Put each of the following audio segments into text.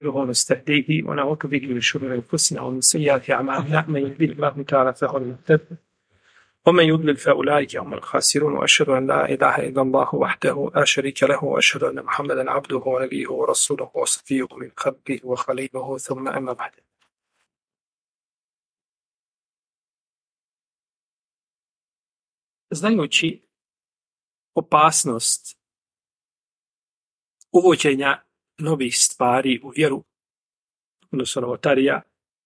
ونستهديه ونعوذ به من شرور أنفسنا ومن سيئات أعمالنا من يهده الله تعالى فهو المهتد ومن يضلل فأولئك هم الخاسرون وأشهد أن لا إله إلا الله وحده لا شريك له وأشهد أن محمدا عبده ونبيه ورسوله وصفيه من خلقه وخليله ثم أما بعد. Znajući opasnost uvođenja novih stvari u vjeru, odnosno novotarija,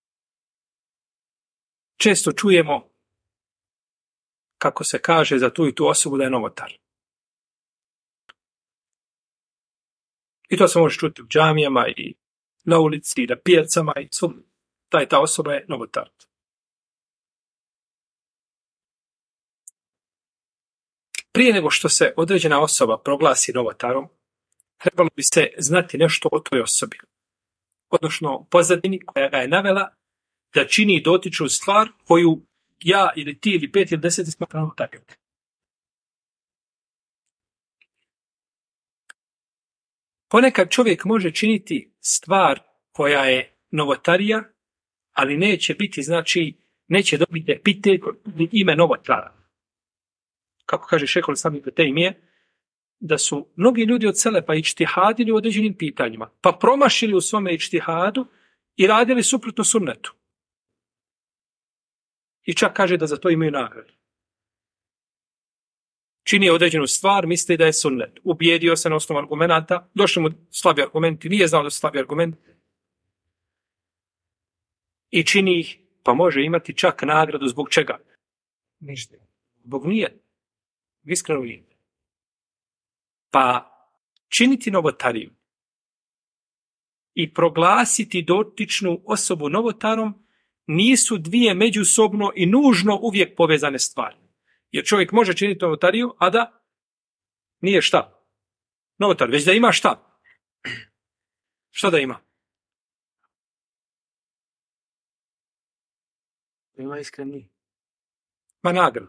često čujemo kako se kaže za tu i tu osobu da je novotar. I to se može čuti u džamijama i na ulici i na pijacama i svugdje. Ta osoba je novotar. Prije nego što se određena osoba proglasi novotarom, trebalo bi se znati nešto o toj osobi, odnosno pozadini koja ga je navela da čini dotičnu stvar koju ja ili ti ili 5 ili 10 smatramo novotarijom. Ponekad čovjek može činiti stvar koja je novotarija, ali neće biti, neće dobiti epitet ili ime novotara. Kako kaže šejh el-Islam ibn Tejmije, da su mnogi ljudi od selefa ičtihadili u određenim pitanjima, pa promašili u svome ičtihadu i radili suprotno sunnetu. I čak kaže da za to imaju nagradu. Čini određenu stvar, misli da je sunnet. Ubijedio se na osnovu argumenta, došli mu slabi argumenti, nije znao da su slabi argumenti. I čini ih, pa može imati čak nagradu zbog čega? Ništa. Zbog nije. Iskreno nije. Pa činiti novotariju i proglasiti dotičnu osobu novotarom nisu dvije međusobno i nužno uvijek povezane stvari. Jer čovjek može činiti novotariju, a da nije šta? Novotar, već da ima šta? Šta da ima? Ima iskreni. Ma nagradu.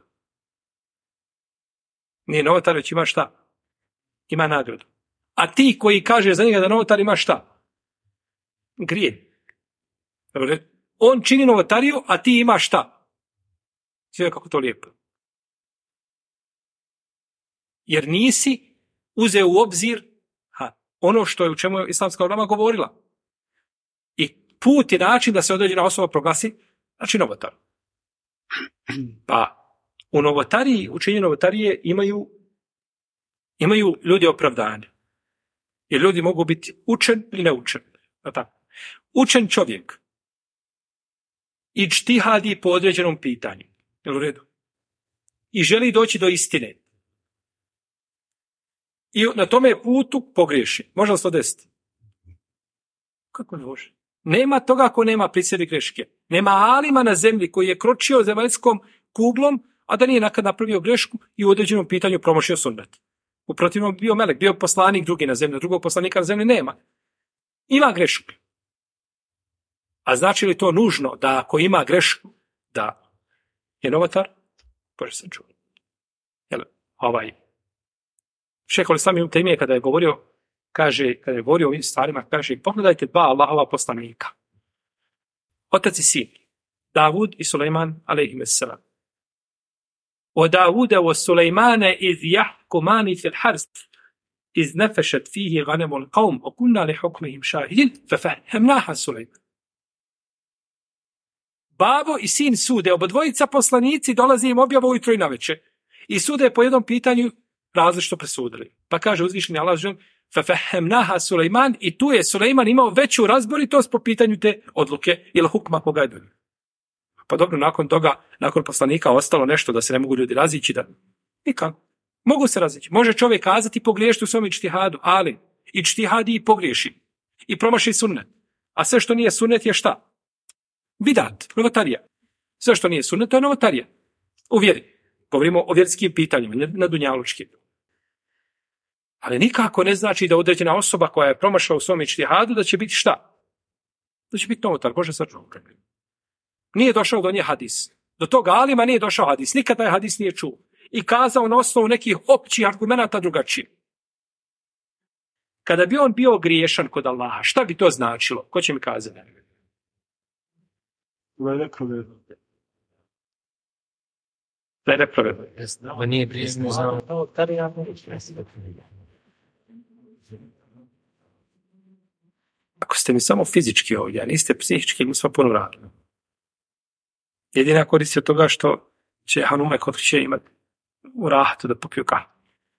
Nije novotar, već ima šta? Ima nagradu. A ti koji kaže za njega da novotar ima šta? Grije. On čini novotariju, a ti ima šta? Sve kako to lijepo. Jer nisi uzeo u obzir ono što je u čemu je islamska ulema govorila. I put i način da se određena osoba proglasi, znači novotar. Pa u novotariji, učenju novotarije imaju ljudi opravdanje. Jer ljudi mogu biti učen ili neučen. Učen čovjek ičtihadi po određenom pitanju. Jel u redu? I želi doći do istine. I na tome putu pogriješi. Može li se to desiti? Kako ne može? Nema toga ako nema pri sebi greške. Nema alima na zemlji koji je kročio zemaljskom kuglom, a da nije nekad napravio grešku i u određenom pitanju promašio sunnet. U protivnom bio melek, bio poslanik drugi na zemlji, drugog poslanika na zemlji nema. Ima grešku. A znači li to nužno da ako ima grešku, da je novotar? Bože sam čuo. Šejh el-Islam ibn Tejmije kada je govorio o ovim stvarima, kaže, pogledajte dva Allahova poslanika. Otac i sin, Davud i Sulejman, alejhimusselam. O Davuda o Sulejmane iz jahkumani fil harz, iz nefešet fihi ganemul qavm, o kunna li hukmihim šahidin, fefahemnaha Sulejman. Babo i sin sude, obodvojica poslanici dolazi im objava ujutro i navečer. I sude po jednom pitanju različito presudili. Pa kaže uzvišeni Allah fefahemnaha Sulejman i tu je Sulejman imao veću razboritost po pitanju te odluke ili hukma koga je donio. Pa dobro, nakon toga, nakon poslanika ostalo nešto da se ne mogu ljudi razići, da nikako. Mogu se razići. Može čovjek kazati pogriješiti u svom ičtihadu, ali ičtihadi i pogriješi. I promaši sunnet. A sve što nije sunnet je šta? Bidat, novotarija. Sve što nije sunnet, to je novotarija. U vjeri. Govorimo o vjerskim pitanjima, na dunjalučkim. Ali nikako ne znači da određena osoba koja je promašala u svom ičtihadu da će biti šta? Da će biti novotar, Bože sačuvaj. Nije došao do nje hadis. Do toga alima nije došao hadis. Nikada je hadis nije čuo. I kazao na osnovu nekih općih argumenata drugačije. Kada bi on bio griješan kod Allaha, šta bi to značilo? Ko će mi kazati? Da je nepravedno. Da je nepravedno. Ovo nije prijesno znao. Ako ste mi samo fizički ovdje, a niste psihički, mi smo puno radili. Jedina korist je toga što će Hanume kod će imati u rahatu da popiju kahu.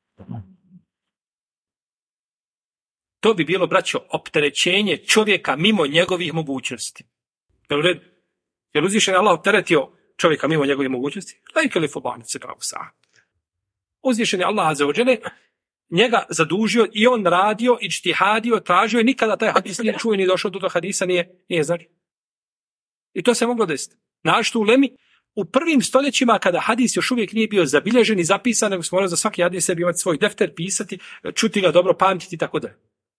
To bi bilo, braćo, opterećenje čovjeka mimo njegovih mogućnosti. Jel u redu? Jel uzvišen je Allah opteretio čovjeka mimo njegovih mogućnosti? Lajke li fobanice pravo sa. Uzvišen je Allah azzawajal njega zadužio i on radio, ičtihadio, tražio i nikada taj hadis nije čuo ni došao do tog hadisa, nije znači. I to se moglo desiti. Našto u Lemi, u prvim stoljećima kada hadis još uvijek nije bio zabilježen i zapisan, nego smo morali za svaki hadis sebi imati svoj defter, pisati, čuti ga dobro, pamtiti i tako da.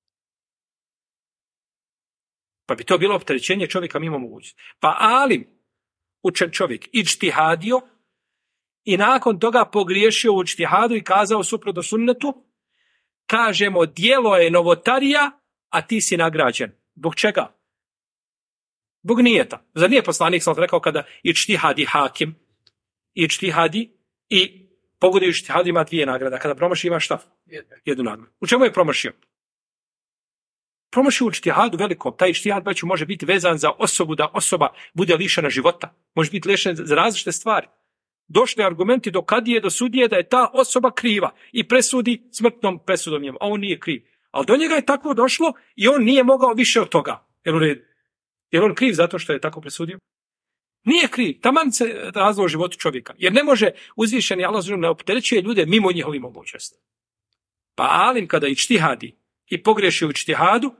Pa bi to bilo opterećenje čovjeka mimo mogućnosti. Pa alim, učen čovjek, ičtihadio i nakon toga pogriješio u ičtihadu i kazao suprotno sunnetu, kažemo, djelo je novotarija, a ti si nagrađen. Zbog čega? Zbog nijeta. Zar nije poslanik sam rekao kada ičtihadi hakim, ičtihadi i pogodi u ičtihadu ima 2 nagrada. Kada promaši ima šta? 1 nagradu. U čemu je promašio? Promašio u ičtihadu velikom. Taj ičtihad može biti vezan za osobu, da osoba bude lišena života. Može biti lišena za različite stvari. Došli argumenti do kadije, do sudije da je ta osoba kriva i presudi smrtnom presudom njemu, a on nije kriv. Ali do njega je tako došlo i on nije mogao više od toga. Jer on kriv zato što je tako presudio? Nije kriv. Taman se razlog u životu čovjeka. Jer ne može uzvišeni Allah ne opterećuje ljude mimo njihovih mogućnosti. Pa alim kada ičtihadi i pogriješi u ičtihadu,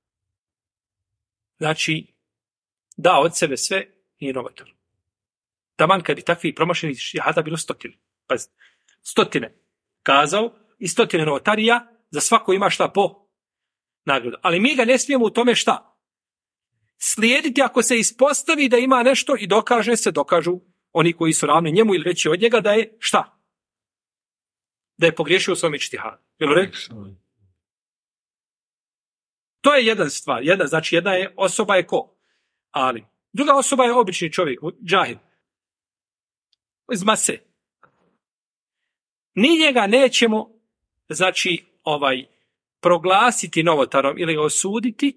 znači da od sebe sve nije novator. Taman kad bi takvi promašenih ičtihada bilo 100. Pa 100 kazao i 100 novotarija, za svako ima šta po nagradu. Ali mi ga ne smijemo u tome šta? Slijediti ako se ispostavi da ima nešto i dokažu oni koji su ravni njemu ili reći od njega da je šta? Da je pogriješio u svom ičtihadu. To je jedna stvar. Jedna je osoba je ko? Ali. Druga osoba je obični čovjek, džahil. Iz mase. Ni njega nećemo, proglasiti novotarom ili osuditi,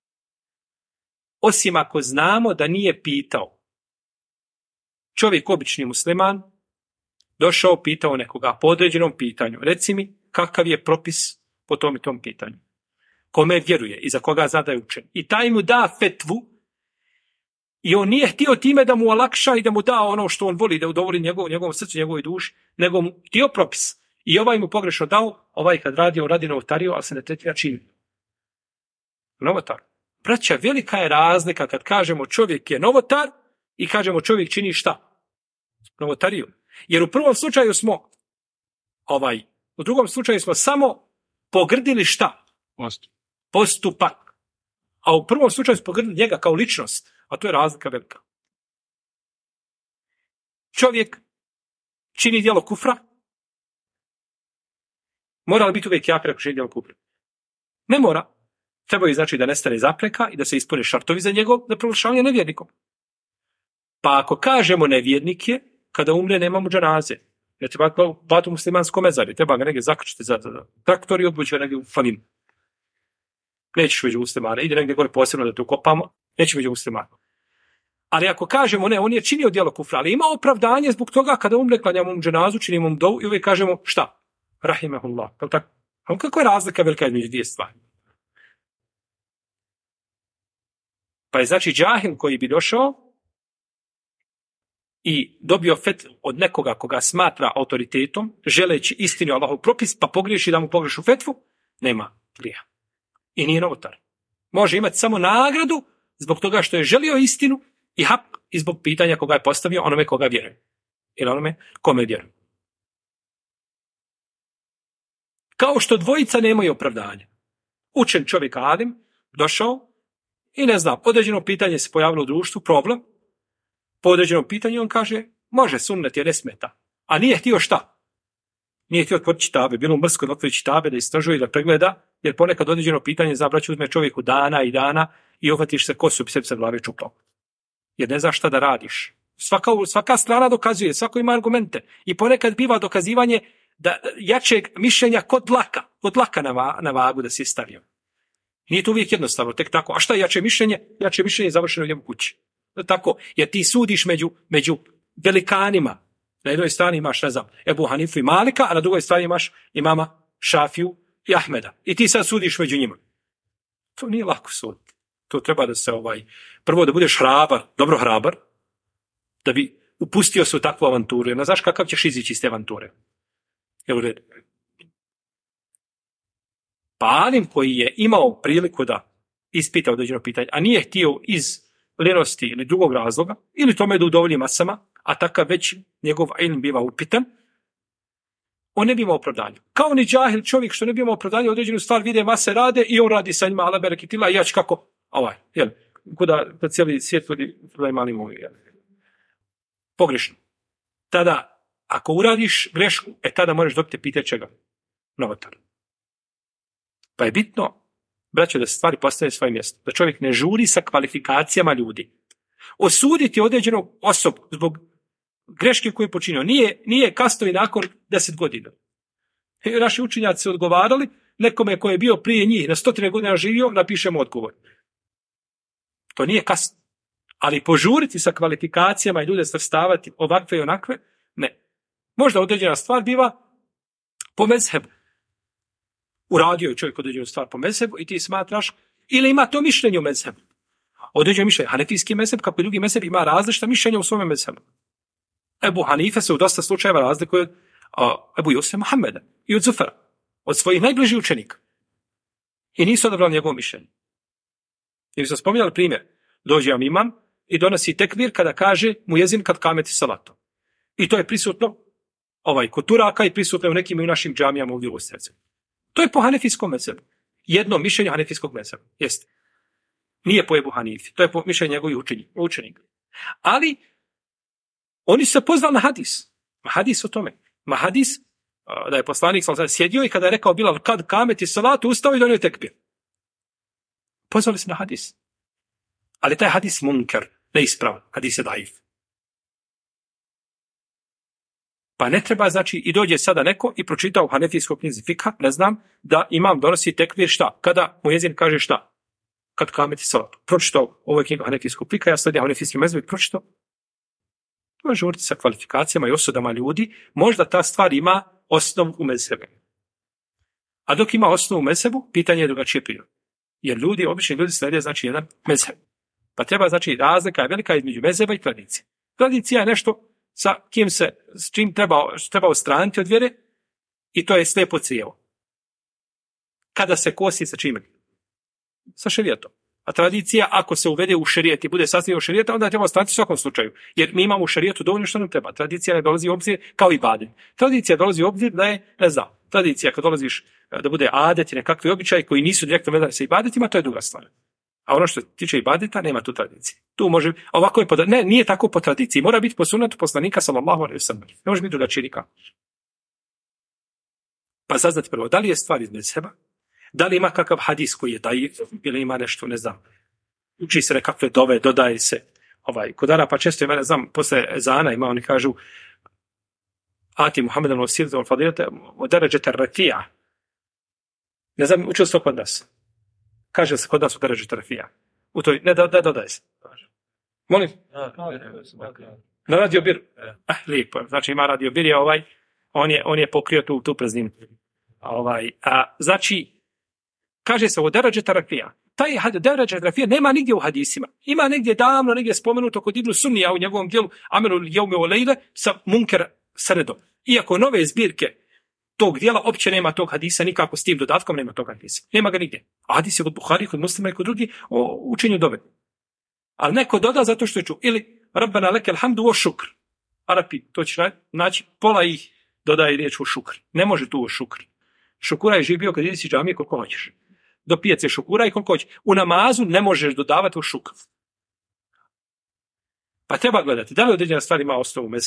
osim ako znamo da nije pitao. Čovjek, obični musliman, došao, pitao nekoga po određenom pitanju. Reci mi, kakav je propis po tom i tom pitanju? Kome vjeruje i za koga zna da je učen. I taj mu da fetvu i on nije htio time da mu olakša i da mu da ono što on voli, da udovoli njegovom srcu, njegovoj duši, nego mu htio propis. I ovaj mu pogrešno dao, ovaj kad radi novotariju, ali se ne tretira čini. Novotar. Braća, velika je razlika kad kažemo čovjek je novotar i kažemo čovjek čini šta? Novotariju. Jer u prvom slučaju u drugom slučaju smo samo pogrdili šta? Postupak. A u prvom slučaju smo pogrdili njega kao ličnost. A to je razlika velika. Čovjek čini djelo kufra. Mora li biti uvijek kafir ako čini djelo kufra? Ne mora. Treba je da nestane zapreka i da se ispune šartovi za za proglašavanje nevjernikom. Pa ako kažemo nevjernik je, kada umre nemamo džanaze. Jer treba bati u muslimanskom mezaru. Treba ga negdje zakrčiti za traktor i odbući ga negdje u falinu. Nećeš među muslimane. Ide negdje gore posebno da te ukopamo. Nećeš među muslimane. Ali ako kažemo ne, on je činio djelo kufra, ali ima opravdanje zbog toga kada umre, klanjamo mu dženazu, činimo mu dovu i uvijek kažemo šta? Rahimahullah. Kako je razlika velika između 2 stvari? Pa je džahil koji bi došao i dobio fetvu od nekoga koga smatra autoritetom, želeći istinu Allahov propis, pa pogriješi da mu pogrešu fetvu, nema grijeha. I nije novotar. Može imati samo nagradu zbog toga što je želio istinu i hak i zbog pitanja koga je postavio onome koga vjeruje. Ili onome kome vjeruje. Kao što dvojica nemaju opravdanja. Učen čovjek alim, došao i ne znam, određeno pitanje se pojavilo u društvu, problem. Po određenom pitanju on kaže, može sunnet jer ne smeta. A nije htio šta? Nije htio otvoriti čitabe, bilo mrsko da otvori čitabe, da istražuje i da pregleda, jer ponekad određeno pitanje za braću uzme čovjeku dana i dana i uhvatiš se kosu i sebi se glave čupao. Jer ne znaš šta da radiš. Svaka strana dokazuje, svako ima argumente. I ponekad biva dokazivanje da jačeg mišljenja kod dlaka na vagu da si stavio. Nije to uvijek jednostavno, tek tako. A šta je jače mišljenje? Jače mišljenje je završeno u njemu kući. Tako, jer ti sudiš među velikanima. Na jednoj strani imaš, ne znam, Ebu Hanifu i Malika, a na drugoj strani imaš imama Šafiju i Ahmeda. I ti sad sudiš među njima. To nije lako sud. To treba da se prvo da budeš hrabar, dobro hrabar, da bi upustio se u takvu avanturu. Jer ne znaš kakav ćeš izići iz te avanture. Pa alim koji je imao priliku da ispita određeno pitanje, a nije htio iz lijenosti ili drugog razloga, ili tome da udovolji masama, a takav već njegov ilm biva upitan, on ne bi imao opravdanje. Kao ni džahil čovjek što ne bi imao opravdanje, određenu stvar vide mase rade i on radi sa njima, ala bereketila, i ja ću kako, kuda cijeli svijet vodi mali movi, pogrešno. Tada, ako uradiš grešku, tada moraš dobiti pitanje čega? Novotar. Pa je bitno, braćo, da se stvari postave svoje mjesto. Da čovjek ne žuri sa kvalifikacijama ljudi. Osuditi određenog osobu zbog greške koju je počinio. Nije kasno i nakon 10 godina. Naši učenjaci su odgovarali, nekome koji je bio prije njih, na 100 godina živio, napišemo odgovor. To nije kasno. Ali požuriti sa kvalifikacijama i ljude svrstavati ovakve i onakve, ne. Možda određena stvar biva po mezhebu. Uradio je čovjek određenu stvar po mezhebu i ti smatraš, ili ima to mišljenje u mezhebu. Određeno mišljenje. Hanefijski mezheb, kako i drugi mezheb, ima različita mišljenja u svome mezhebu. Ebu Hanife se u dosta slučajeva razlikuje od Ebu Jusef Muhammeda i od Zufara, od svojih najbližih učenika. I nisu odabrali njegovo mišljenje. I smo spominjali primjer. Dođe vam imam i donosi tekbir kada kaže mu jezin kad kameti salatom. I to je prisutno kod Turaka i prisutno u nekim i u našim džamijama ovdje u Ostrevcu. To je po hanefijskom mezhebu. Jedno mišljenje hanefijskog mezheba. Jeste. Nije po Ebu Hanifi. To je po mišljenju njegovih učenika. Ali oni su se pozvali na hadis. Hadis o tome. Hadis da je poslanik sjedio i kada je rekao Bilal kad kameti salatu ustao i donio tekbir. Pozvali se na hadis. Ali taj hadis munker, neispravan. Hadis je daif. Pa ne treba, znači, i dođe sada neko i pročita u hanefijskoj knjizi fikha, ne znam, da imam donosi tekbir šta? Kada mu jezin kaže šta? Kad kameti salatu. Pročitao ovo je knjiga hanefijskog fikha, ja sledim hanefijski mezheb i pročitao. To je žuriti sa kvalifikacijama i osudama ljudi. Možda ta stvar ima osnovu u mezhebu. A dok ima osnovu u mezhebu, pitanje je drugačije prirode. Jer obični ljudi slijede, znači, jedan mezheb. Pa treba, znači, razlika je velika između mezheba i tradicije. Tradicija je nešto s čim treba ostraniti od vjere i to je slijepo crijevo. Kada se kosi sa čime? Sa šerijatom. A tradicija, ako se uvede u šerijet i bude sastavljena u šerijeta, onda treba ostraniti u svakom slučaju. Jer mi imamo u šerijetu dovoljno što nam treba. Tradicija ne dolazi u obzir kao i ibadet. Tradicija dolazi u obzir da je, ne znam, tradicija kad dolaziš da bude adet i nekakvi običaji koji nisu direktno vezani sa ibadetima, to je druga stvar. A ono što tiče ibadeta, nema tu tradicije. Tu može, ovako je nije tako po tradiciji. Mora biti po sunnetu poslanika sallallahu alejhi ve sellem. Ne može biti drugačije nikako. Pa saznati prvo, da li je stvar iz mezheba, da li ima kakav hadis koji je daif, ili ima nešto, ne znam, uči se nekakve dove, dodaje se kod Arapa često ima, ne znam, posle ezana ima, oni kažu Ati Muhammedan al-Sirza al-Fadilata od-Deređeta Rafija. Ne znam, učio se to kod nas. Kaže se kod nas od-Deređeta Rafija. U toj, ne dodaje se. Molim? Na Radio Bir. Lijepo. Znači ima Radio Bir je on je pokrio tu prazninu. Znači, kaže se od-Deređeta Rafija. Taj Deređet Rafija nema nigdje u hadisima. Ima negdje davno, negdje spomenuto kod Ibnu Sunnija u njegovom dijelu Amelul Jevme o Lejle sa Munker Sredom. Iako nove zbirke tog dijela opće nema tog hadisa, nikako s tim dodatkom nema tog hadisa. Nema ga nigdje. A hadis je kod Buhari, kod Muslima i kod drugi o učenju dove. Ali neko doda zato što je čuo. Ili Rabbana lekel hamdu o šukr. Arapi, to će naći, pola ih dodaje riječ o šukr. Ne može tu o šukr. Šukura je živio kad ideš iz džamije koliko hoćeš. Do pijace šukura i koliko hoće. U namazu ne možeš dodavati u šukr. Pa treba gledati da li određena stvar ima osnovu mezheb,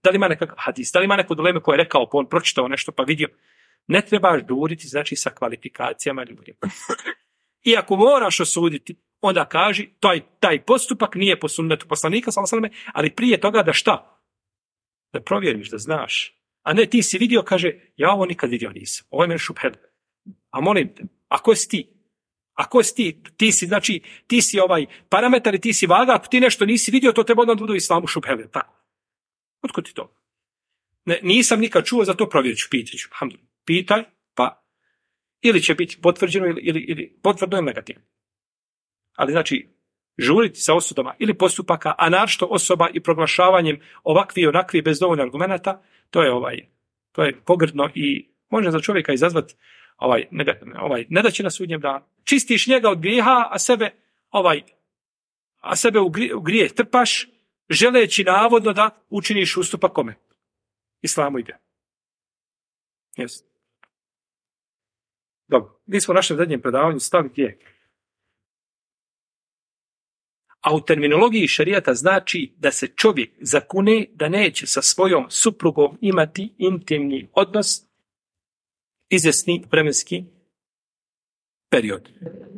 Da li ima nekakav hadis, da li ima neko dileme koje je rekao, pa on pročitao nešto pa vidio. Ne trebaš duriti, znači, sa kvalifikacijama ljudima. I ako moraš osuditi, onda kaži, taj postupak nije po sunnetu poslanika, ali prije toga da šta? Da provjeriš, da znaš. A ne, ti si vidio, kaže, ja ovo nikad vidio nisam. Ovo je meni šubhed. A molim te, ako si ti? Ako si ti? Ti si, znači, ti si ovaj parametar i ti si vaga, ako ti nešto nisi vidio, to treba odmah budu u islamu šubhed. Tako. Otkud ti to? Ne, nisam nikad čuo, za to provjerit ću, pitat ću. Pitaj, pa ili će biti potvrđeno ili potvrdno ili negativno. Ali znači, žuriti sa osudama ili postupaka, a naročito osoba i proglašavanjem ovakvi i onakvi bez dovoljno argumenata, to je pogrdno i može za čovjeka izazvati ne da će na sudnjem danu. Čistiš njega od grijeha, a sebe u grijeh trpaš, želeći navodno da učiniš ustupak kome? Islamu ide. Yes. Dobro, mi smo u našem zadnjem predavanju stav gdje? A u terminologiji šerijata znači da se čovjek zakune da neće sa svojom suprugom imati intimni odnos izvjesni vremenski period.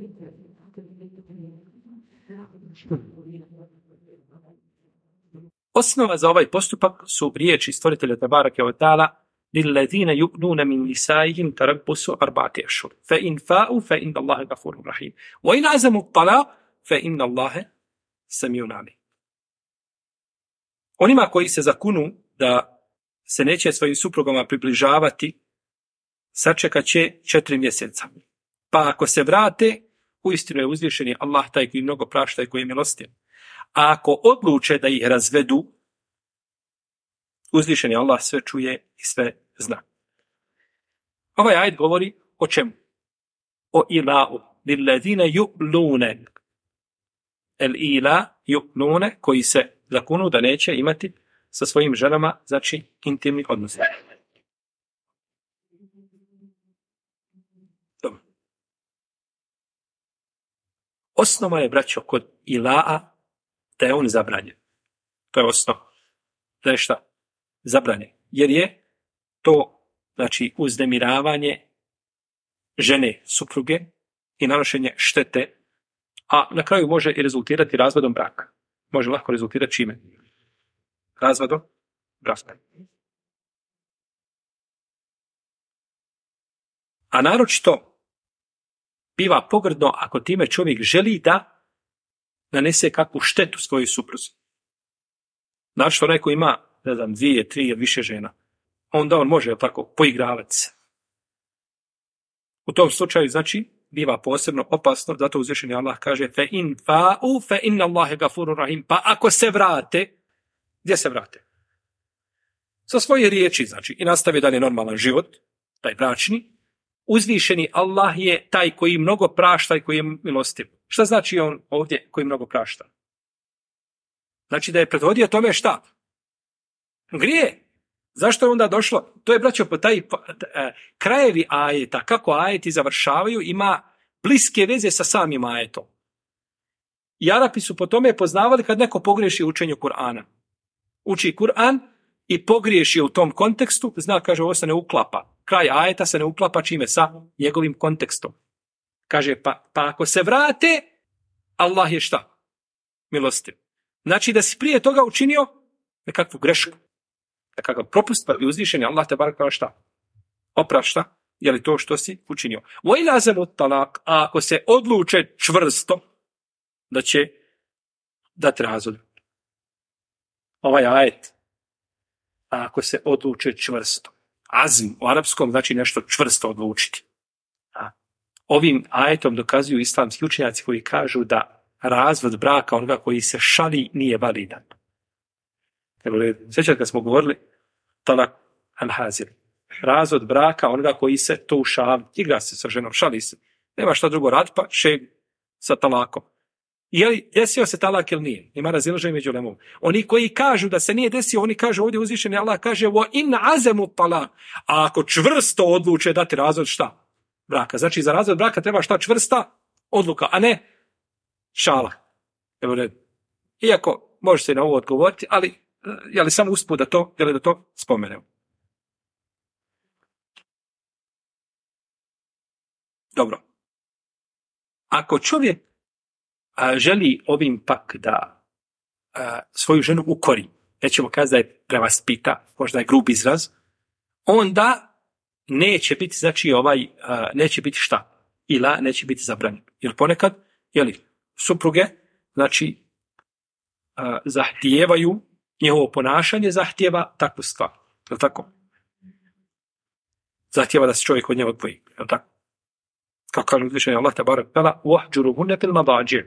Osnova za ovaj postupak su riječi stvoritelja Tebarake ve Teala لِلَّذِينَ يُؤْلُونَ مِنْ نِسَائِهِمْ تَرَبُّصُ 4 أَشْهُرٍ فَإِنْ فَاءُوا فَإِنَّ اللَّهَ غَفُورٌ رَحِيمٌ وَإِنْ عَزَمُوا الطَّلَاقَ فَإِنَّ اللَّهَ سَمِيعٌ عَلِيمٌ. Onima koji se zakunu da se neće svojim suprugama približavati, sačekat će 4 mjeseca. Pa ako se vrate, uistinu je uzvišeni Allah taj koji mnogo prašta i koji je milostiv. A ako odluče da ih razvedu, uzvišeni Allah sve čuje i sve zna. Ovaj ajet govori o čemu? O ila'u. Lillazine yu'lune. El ila yu'lune, koji se zakunu da neće imati sa svojim ženama, znači intimni odnos. Dobro. Osnova je, braćo, kod ila'a da je on zabranjen. To je osnova. Da je šta? Zabranjen. Jer je to, znači, uznemiravanje žene, supruge i nanošenje štete, a na kraju može i rezultirati razvodom braka. Može lako rezultirati čime? Razvodom braka. A naročito biva pogrdno ako time čovjek želi da nanese kakvu štetu svojoj supruzi. Naročito onaj ko ima, ne znam, 2, 3 ili više žena, onda on može tako poigravati se. U tom slučaju, znači, biva posebno opasno, zato uzvišeni Allah kaže fe in fa'u fe inna Allahe gafurur rahim. Pa ako se vrate, gdje se vrate? Sa svoje riječi, znači, i nastavi dalje normalan život, taj bračni, uzvišeni Allah je taj koji mnogo prašta i koji je milostiv. Šta znači on ovdje koji mnogo prašta? Znači da je prethodio tome šta? Grije. Zašto je onda došlo? To je, braćo, po taj krajevi ajeta, kako ajeti završavaju, ima bliske veze sa samim ajetom. I Arapi su po tome poznavali kad neko pogriješi u učenju Kur'ana. Uči Kur'an i pogriješi u tom kontekstu, zna, kaže, ovo se ne uklapa. Kraj ajeta se ne uklapa čime? Sa njegovim kontekstom. Kaže, pa ako se vrate, Allah je šta? Milostiv. Znači da si prije toga učinio nekakvu grešku. Nekakav propust, pa bi uzvišeni Allah te barak kao šta? Oprašta, je li to što si učinio? وَإِلَازَلُ talak, a ako se odluče čvrsto da će dati razvod. Ovaj ajet, a ako se odluče čvrsto. Azm u arapskom znači nešto čvrsto odlučiti. Ovim ajetom dokazuju islamski učenjaci koji kažu da razvod braka onoga koji se šali nije validan. Sjećate kad smo govorili talak al-hazir. Razvod braka onoga koji se to ušali. Igra se sa ženom, šali se. Nema šta drugo raditi, pa šeg sa talakom. Je li desio se talak ili nije? Ima razilaženje među ulemom. Oni koji kažu da se nije desio, oni kažu ovdje uzvišeni Allah kaže wa in azemu talak. A ako čvrsto odluče dati razvod šta? Braka. Znači za razvod braka treba šta? Čvrsta odluka, a ne šala. Evo red. Iako može se na ovo odgovoriti, ali jeli samo usput da to spomenem. Dobro. Ako čovjek želi ovim pak da svoju ženu ukori, nećemo kazati da je prevaspita, možda je grub izraz, onda neće biti, znači neće biti šta? Ila neće biti zabranjen. Jer ponekad, supruge, znači, zahtijevaju, njegovo ponašanje zahtijeva takvu stvar. Je li tako? Zahtijeva da se čovjek od nje odvoji. Je li tako? Kako kaže uzvišenje Allah tabarak tala, وَحْجُرُهُنَّ فِي الْمَضَاجِعِ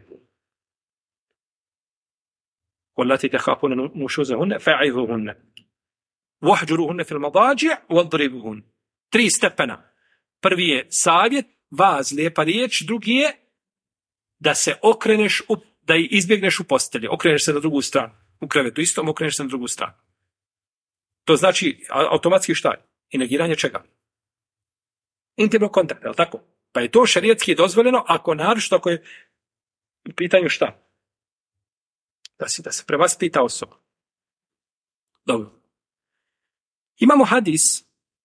وَالَّتِي تَخَافُونَ نُشُوزَهُنَّ فَعِظُهُنَّ وَحْجُرُهُنَّ فِي الْمَضَاجِعِ وَضْرِبُهُنَّ. 3 stepena. Prvi je savjet, vaz, lijepa riječ. Drugi je da se okreneš, da izbjegneš u postelji. Okreneš se na drugu stranu. U krevetu istom, okreneš se na drugu stranu. To znači automatski šta je? I negiranje čega? Intimnog kontakta, je li tako? Pa je to šerijatski dozvoljeno naročito ako je u pitanju šta? Da se prevaspita osoba. Dobro. Imamo hadis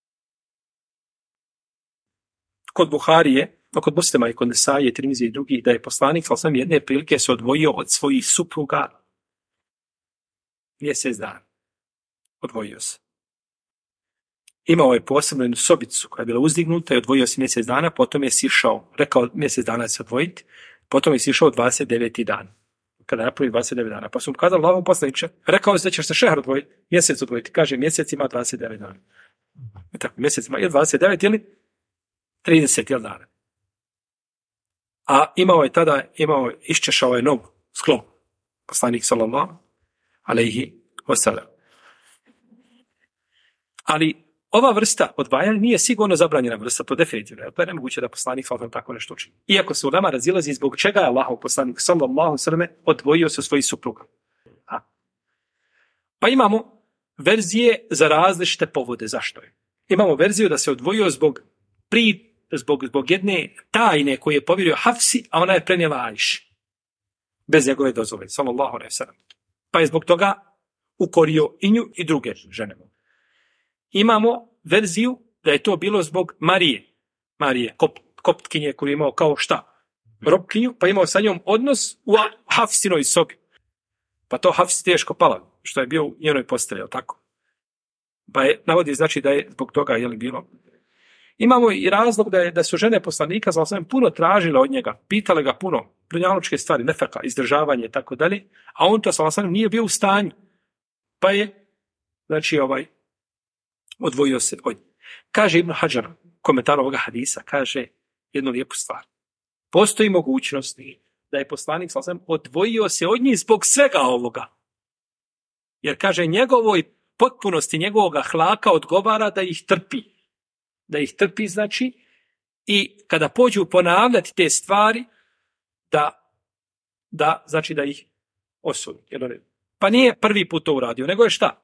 kod Buharije, kod Muslima i kod Nesaije, Tirmizije i drugih, da je poslanik sam jedne prilike se odvojio od svojih supruga mjesec dana. Odvojio se. Imao je posebno jednu sobicu koja je bila uzdignuta i odvojio se mjesec dana, potom je sišao, rekao mjesec dana se odvojiti, potom je sišao 29. dan. Kada je napravi 29 dana. Pa su mu kazali, Allahom poslaniče, rekao se da ćeš se šehr odvojiti, mjesec odvojiti. Kaže, mjesec ima 29 dana. Tako, mjesec ima 29 ili 30 dana. A iščešao je novu sklon. Poslanik sallallahu alejhi ve sellem. Ali ova vrsta odvajanja nije sigurno zabranjena vrsta, to definitivno. To je nemoguće da poslanik sallallahu tako nešto učini. Iako se ulema razilazi zbog čega je Allahov poslanik sallallahu alejhi ve sellem odvojio se od svojih supruga. Pa imamo verzije za različite povode. Zašto je? Imamo verziju da se odvojio zbog jedne tajne koje je povjerio Hafsi, a ona je prenijela Ajši. Bez njegove dozvole, sallallahu alejhi ve sellem. Pa je zbog toga ukorio i nju i druge žene. Imamo verziju da je to bilo zbog Marije, koptkinje koju je imao kao šta? Robkinju, pa imao sa njom odnos u Hafsinoj sobi. Pa to Hafsi teško pala, što je bio u njenoj postelji, tako? Pa je, navodi znači da je zbog toga bilo. Imamo i razlog da su žene poslanika puno tražile od njega, pitale ga puno, dunjalučke stvari, nefaka, izdržavanje i tako dalje, a on to nije bio u stanju. Pa je, znači odvojio se od njega. Kaže Ibn Hadžar, komentar ovoga hadisa, kaže jednu lijepu stvar. Postoji mogućnost da je poslanik odvojio se od njih zbog svega ovoga. Jer kaže njegovoj potpunosti, njegovog ahlaka odgovara da ih trpi. Da ih trpi znači i kada pođu ponavljati te stvari znači da ih osudi. Pa nije prvi put to uradio, nego je šta?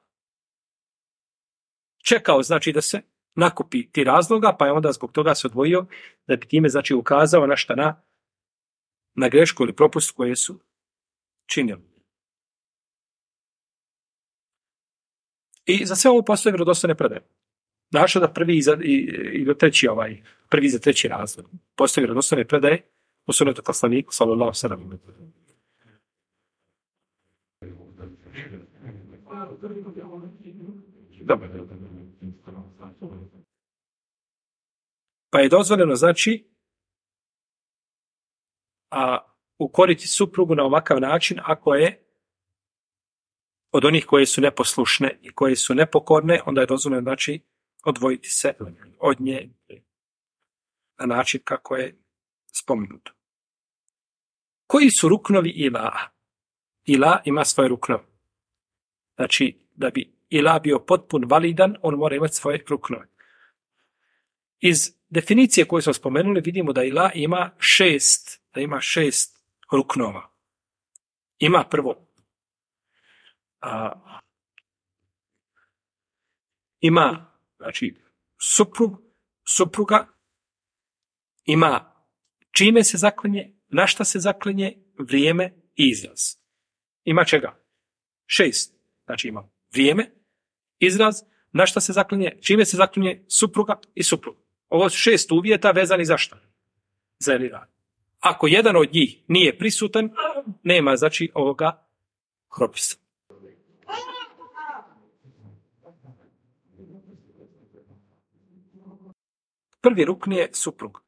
Čekao znači da se nakupi ti razloga, pa je onda zbog toga se odvojio da bi time znači ukazao na šta na grešku ili propust koje su činili. I za sve ovo postoje vjerodostojne predaje. Našao da prvi za treći razlog. Postoje vjerodostojne predaje u sunnetu poslaniku sallallahu alejhi ve sellem. Pa je dozvoljeno znači ukoriti suprugu na ovakav način ako je od onih koje su neposlušne i koje su nepokorne, onda je dozvoljeno znači odvojiti se od nje na način kako je spomenuto. Koji su ruknovi ila? Ila ima svoje ruknove. Znači, da bi ila bio potpun validan, on mora imati svoje ruknove. Iz definicije koju smo spomenuli vidimo da ila ima 6 ruknova. Ima prvo ima znači supruga, ima čime se zaklinje, na šta se zaklinje, vrijeme i izraz. Ima čega? 6. Znači ima vrijeme, izraz, na šta se zaklinje, čime se zaklinje supruga i suprug. Ovo su 6 uvjeta vezani za šta? Za eliran. Ako jedan od njih nije prisutan, nema znači ovoga propisa. Prvi rukn je suprug.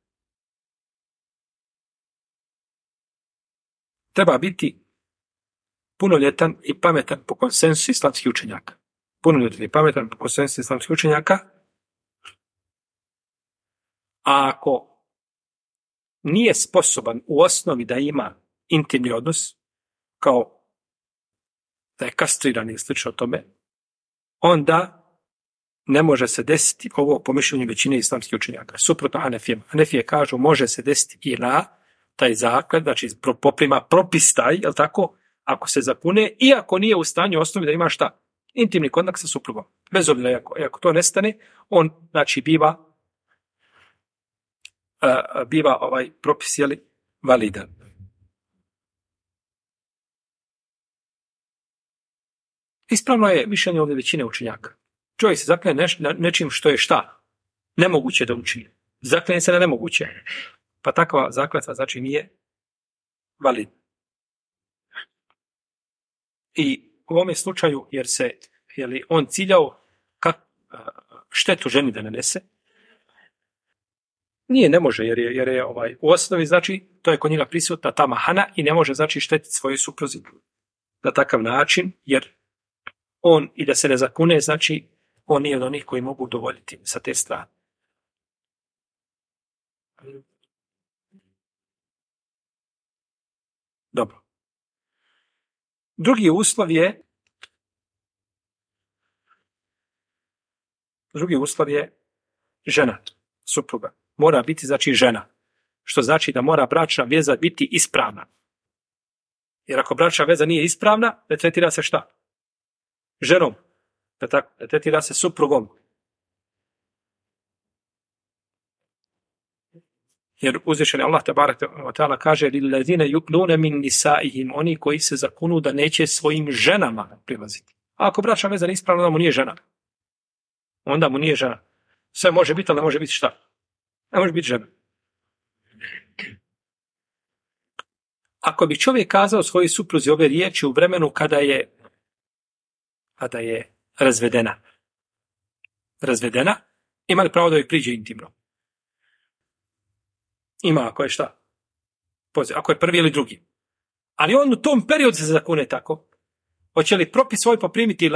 Treba biti punoljetan i pametan po konsensusu islamskih učenjaka. Punoljetan i pametan po konsensusu islamskih učenjaka. A ako nije sposoban u osnovi da ima intimni odnos, kao da je kastriran ili slično tome, onda ne može se desiti ovo po mišljenju većine islamskih učenjaka. Suprotno Hanefijama. Hanefije kažu može se desiti i na taj zaklad, znači poprima propis taj, jel tako, ako se zakune, iako nije u stanju osnovi da ima šta? Intimni kontakt sa suprugom. Bez obzira, ako to nestane, on znači biva ovaj propis validan. Ispravno je mišljenje ovdje većine učenjaka. Čovjek se zakljene nečim što je šta? Nemoguće da učini. Zakljene se na nemoguće. Pa takva zakletva znači nije validna. I u ovome slučaju, jer on ciljao štetu ženi da nanese, ne može, jer je u osnovi, znači, to je kod njega prisutna ta mahana i ne može, znači, štetiti svoju supruzi na takav način, jer on i da se ne zakune, znači, on nije od onih koji mogu udovoljiti sa te strane. Dobro. Drugi uslov je žena, supruga. Mora biti, znači, žena. Što znači da mora bračna veza biti ispravna. Jer ako bračna veza nije ispravna, ne tretira se šta? Ženom. Ne tretira se suprugom. Jer uzvišeni Allah tebareke ve teala kaže lillazina yuqnuna min nisaihim, oni koji se zakunu da neće svojim ženama prilaziti. A ako bračna veza nije ispravna, onda mu nije žena. Onda mu nije žena. Sve može biti, ali ne može biti šta? Ne može biti žena. Ako bi čovjek kazao svojoj supruzi ove riječi u vremenu kada je razvedena, ima li pravo da joj priđe intimno? Ima, ako je šta? Ako je prvi ili drugi. Ali on u tom periodu se zakune tako. Hoće li propis svoj poprimiti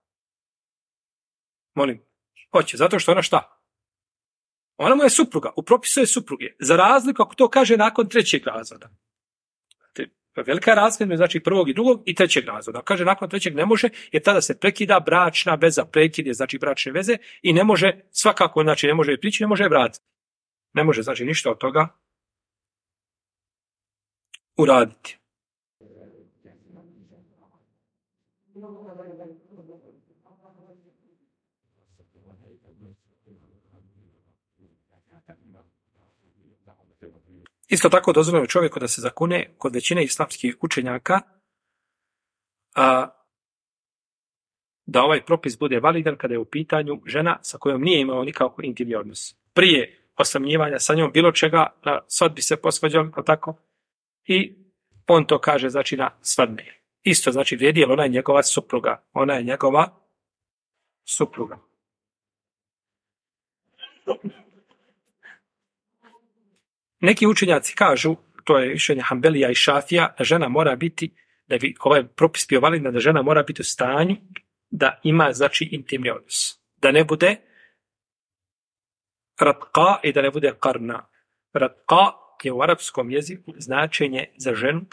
Molim. Hoće, zato što ona šta? Ona mu je supruga, u propisu je supruge. Za razliku ako to kaže nakon 3. razvoda. Velika je razlika, znači prvog i drugog i 3. razvoda. Kaže nakon 3. ne može, jer tada se prekida bračna veza, prekid je znači bračne veze i ne može, svakako, znači ne može prići, ne može vratiti. Ne može, znači ništa od toga uraditi. Isto tako dozvoljeno čovjeku da se zakune kod većine islamskih učenjaka da ovaj propis bude validan kada je u pitanju žena sa kojom nije imao nikakvu intimni odnos. Prije osamljivanja sa njom bilo čega, na svadbi se posvađao, tako, i on to kaže, znači, na svadbi. Isto, znači, vrijedi, jer ona je njegova supruga. Ona je njegova supruga. Neki učenjaci kažu, to je mišljenje Hanbelija i Šafija, da žena mora biti, da bi ovaj propis bio validan, da žena mora biti u stanju da ima, znači, intimni odnos. Da ne bude ratqa i da ne bude qarna. Ratqa je u arapskom jeziku značenje za ženu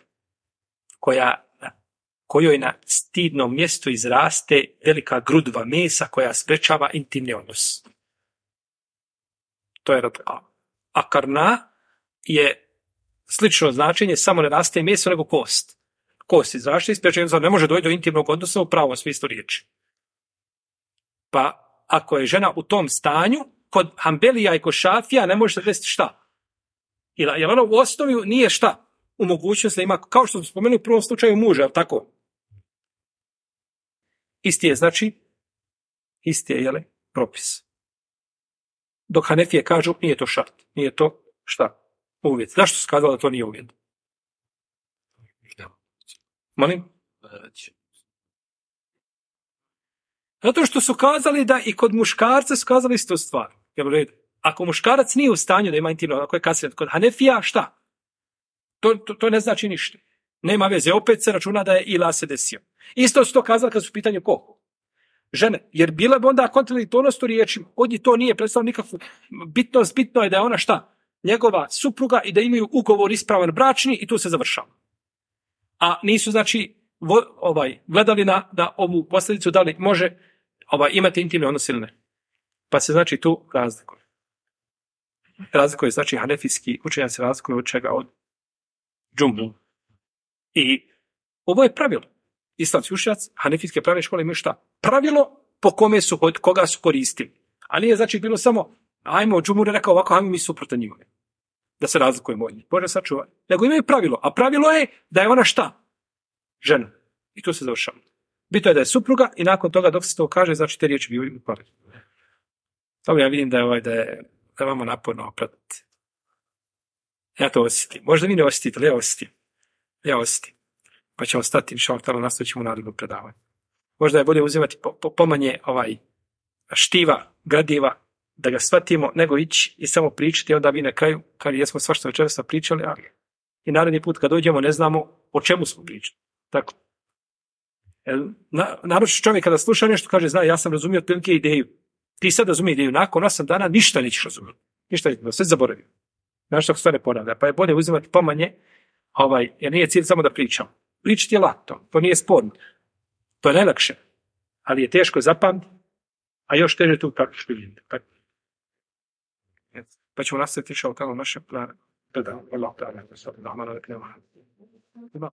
kojoj na stidnom mjestu izraste velika grudva mesa koja sprečava intimni odnos. To je ratqa. A qarna je slično značenje, samo ne raste meso nego kost. Kost izrašte i sprečava, ne može doći do intimnog odnosa u pravom smislu riječi. Pa ako je žena u tom stanju, kod Hanbelija i kod Šafija ne može se desiti šta? Jer ona u osnovi nije šta? U mogućnosti da ima, kao što smo spomenuli u prvom slučaju muža, tako? Isti je, znači, isti je, jeli, propis. Dok Hanefije kažu, nije to šart. Nije to, šta? Uvjet. Zašto su kazali da to nije uvjet? Molim? Zato što su kazali da i kod muškarca su kazali istu stvar. Jel u redu? Ako muškarac nije u stanju da ima intimno, ako je kasnije, kod Hanefija, šta? To ne znači ništa. Nema veze, opet se računa da je ila se desio. Isto su to kazali kad su u pitanju ko? Žene. Jer bila bi onda kontradiktornost u riječima. Od njih to nije predstavljeno nikakvu bitnost. Bitno je da je ona šta? Njegova supruga i da imaju ugovor ispravan bračni i tu se završava. A nisu, znači, gledali na ovu posljedicu da li može imati intimne odnose ili ne. Pa se, znači, tu razlikuje. Razlikuje, znači, hanefijski učenjaci se razlikuju od čega? Od džumbu. I ovo je pravilo. Islamski učenjaci, hanefijske pravne škole imaju šta? Pravilo po kome su, od koga su koristili. A nije, znači, bilo samo, ajmo, džumur je rekao ovako, ajmo mi suprotan njima. Da se razlikujemo od njih. Bože sačuvaj. Nego imaju pravilo. A pravilo je da je ona šta? Žena. I tu se završava. Bitno je da je supruga i nakon toga dok se to kaže, znači te riječi bivaju upareni. Dobro, ja vidim da je vama naporno pratiti. Ja to osjetim. Možda vi ne osjetite, ali ja osjetim. Ja osjetim. Pa ćemo stati, inšallah, nastavit ćemo u narednom predavanju. Možda je bolje uzimati pomanje štiva, gradiva, da ga shvatimo, nego ići i samo pričati, onda vi na kraju, kad jesmo svašta večeras pričali, ali i naredni put kad dođemo ne znamo o čemu smo pričali. Tako. Naroči čovjek kada sluša nešto kaže, zna, ja sam razumio otprilike ideju. Ti sad razumije ideju, nakon 8 dana ništa nećeš razumjeti. Ništa nećeš, sve zaboravio. Znaš što se ne ponavlja, pa je bolje uzimati pomanje, jer nije cilj samo da pričam. Pričati je lako, to nije sporno. To je najlakše, ali je teško zapamtiti, a još teže tu praktički vidjeti. Pa ćemo nastaviti išao tamo naše predavanje.